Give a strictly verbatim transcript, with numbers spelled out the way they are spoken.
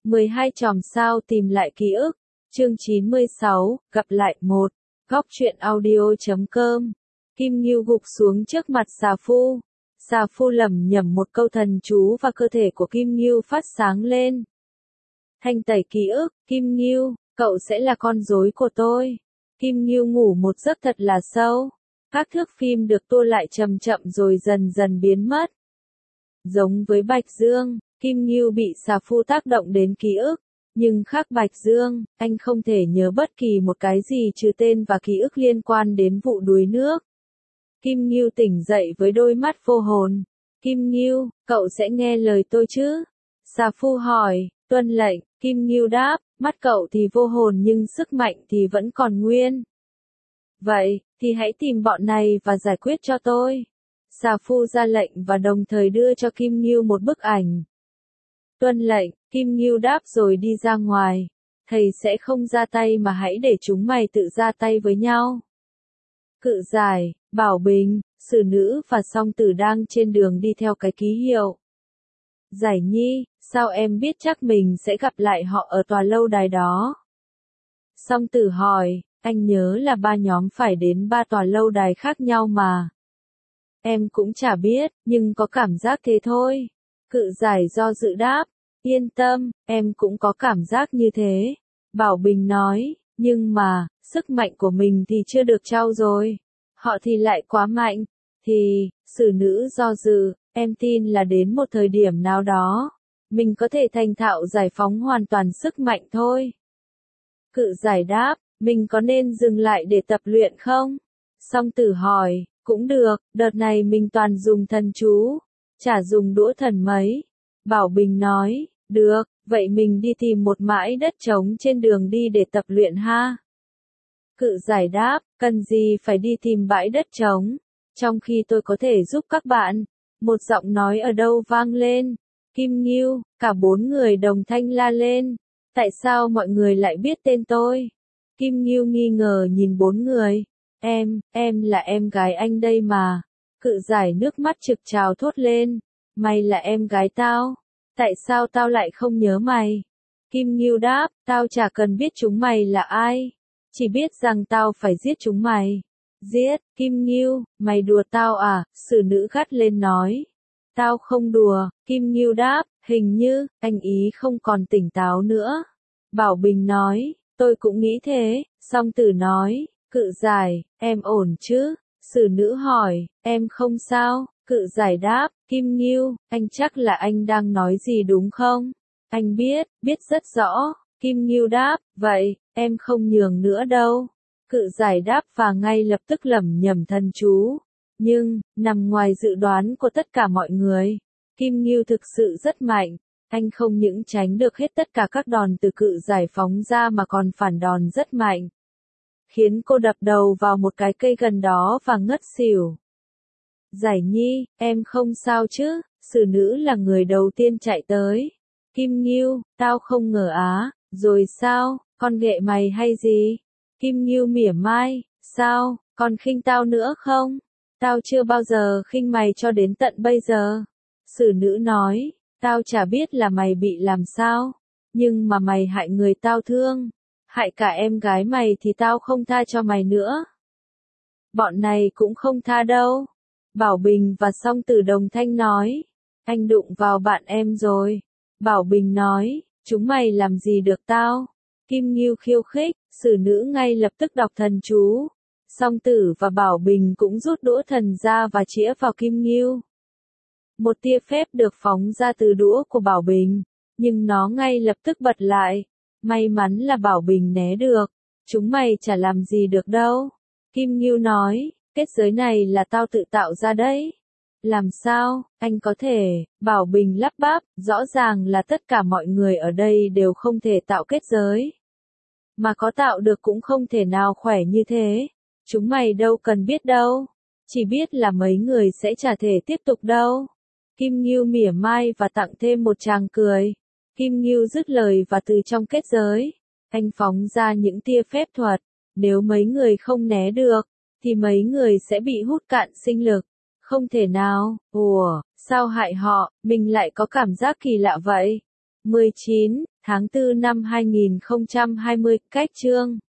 mười hai chòm sao tìm lại ký ức. Chương chín mươi sáu, gặp lại một. Góc truyện audio chấm com. Kim Ngưu gục xuống trước mặt Xà Phu. Xà Phu lẩm nhẩm một câu thần chú và cơ thể của Kim Ngưu phát sáng lên. Thanh tẩy ký ức, Kim Ngưu, cậu sẽ là con rối của tôi. Kim Ngưu ngủ một giấc thật là sâu. Các thước phim được tua lại chậm chậm rồi dần dần biến mất. Giống với Bạch Dương, Kim Ngưu bị Xà Phu tác động đến ký ức. Nhưng khác Bạch Dương, anh không thể nhớ bất kỳ một cái gì trừ tên và ký ức liên quan đến vụ đuối nước. Kim Ngưu tỉnh dậy với đôi mắt vô hồn. Kim Ngưu, cậu sẽ nghe lời tôi chứ? Xà Phu hỏi. Tuân lệnh, Kim Ngưu đáp, mắt cậu thì vô hồn nhưng sức mạnh thì vẫn còn nguyên. Vậy, thì hãy tìm bọn này và giải quyết cho tôi. Xà Phu ra lệnh và đồng thời đưa cho Kim Ngưu một bức ảnh. Tuân lệnh, Kim Ngưu đáp rồi đi ra ngoài. Thầy sẽ không ra tay mà hãy để chúng mày tự ra tay với nhau. Cự Giải, Bảo Bình, Sử Nữ và Song Tử đang trên đường đi theo cái ký hiệu. Giải Nhi, sao em biết chắc mình sẽ gặp lại họ ở tòa lâu đài đó? Song Tử hỏi, anh nhớ là ba nhóm phải đến ba tòa lâu đài khác nhau mà. Em cũng chả biết, nhưng có cảm giác thế thôi. Cự Giải do dự đáp, yên tâm, em cũng có cảm giác như thế. Bảo Bình nói, nhưng mà, sức mạnh của mình thì chưa được trau dồi. Họ thì lại quá mạnh. Thì, Sử Nữ do dự, em tin là đến một thời điểm nào đó, mình có thể thành thạo giải phóng hoàn toàn sức mạnh thôi. Cự Giải đáp, mình có nên dừng lại để tập luyện không? Song Tử hỏi, cũng được, đợt này mình toàn dùng thần chú, chả dùng đũa thần mấy. Bảo Bình nói, được, vậy mình đi tìm một bãi đất trống trên đường đi để tập luyện ha. Cự Giải đáp, cần gì phải đi tìm bãi đất trống, trong khi tôi có thể giúp các bạn. Một giọng nói ở đâu vang lên. Kim Ngưu, cả bốn người đồng thanh la lên. Tại sao mọi người lại biết tên tôi? Kim Ngưu nghi ngờ nhìn bốn người. Em, em là em gái anh đây mà. Cự Giải nước mắt trực trào thốt lên. Mày là em gái tao. Tại sao tao lại không nhớ mày? Kim Ngưu đáp, tao chả cần biết chúng mày là ai. Chỉ biết rằng tao phải giết chúng mày. Giết, Kim Ngưu, mày đùa tao à? Sử Nữ gắt lên nói. Tao không đùa, Kim Ngưu đáp, hình như, anh ý không còn tỉnh táo nữa. Bảo Bình nói, tôi cũng nghĩ thế. Song Tử nói, Cự Giải, em ổn chứ? Sử Nữ hỏi, em không sao? Cự Giải đáp, Kim Ngưu, anh chắc là anh đang nói gì đúng không? Anh biết, biết rất rõ. Kim Ngưu đáp, vậy, em không nhường nữa đâu. Cự Giải đáp và ngay lập tức lẩm nhẩm thần chú. Nhưng, nằm ngoài dự đoán của tất cả mọi người, Kim Ngưu thực sự rất mạnh. Anh không những tránh được hết tất cả các đòn từ Cự Giải phóng ra mà còn phản đòn rất mạnh, khiến cô đập đầu vào một cái cây gần đó và ngất xỉu. Giải Nhi, em không sao chứ? Sử Nữ là người đầu tiên chạy tới. Kim Ngưu, tao không ngờ á, rồi sao, con ghệ mày hay gì? Kim Ngưu mỉa mai, sao, còn khinh tao nữa không? Tao chưa bao giờ khinh mày cho đến tận bây giờ. Sử Nữ nói, tao chả biết là mày bị làm sao, nhưng mà mày hại người tao thương, hại cả em gái mày thì tao không tha cho mày nữa. Bọn này cũng không tha đâu. Bảo Bình và Song Tử đồng thanh nói, anh đụng vào bạn em rồi. Bảo Bình nói, chúng mày làm gì được tao? Kim Ngưu khiêu khích, Sử Nữ ngay lập tức đọc thần chú. Song Tử và Bảo Bình cũng rút đũa thần ra và chĩa vào Kim Ngưu. Một tia phép được phóng ra từ đũa của Bảo Bình, nhưng nó ngay lập tức bật lại. May mắn là Bảo Bình né được, chúng mày chả làm gì được đâu. Kim Ngưu nói, kết giới này là tao tự tạo ra đấy. Làm sao, anh có thể? Bảo Bình lắp bắp, rõ ràng là tất cả mọi người ở đây đều không thể tạo kết giới. Mà có tạo được cũng không thể nào khỏe như thế. Chúng mày đâu cần biết đâu. Chỉ biết là mấy người sẽ chả thể tiếp tục đâu. Kim Ngưu mỉa mai và tặng thêm một tràng cười. Kim Ngưu dứt lời và từ trong kết giới, anh phóng ra những tia phép thuật. Nếu mấy người không né được, thì mấy người sẽ bị hút cạn sinh lực. Không thể nào, ủa, sao hại họ, mình lại có cảm giác kỳ lạ vậy. mười chín, tháng tư năm hai nghìn không trăm hai mươi, cách chương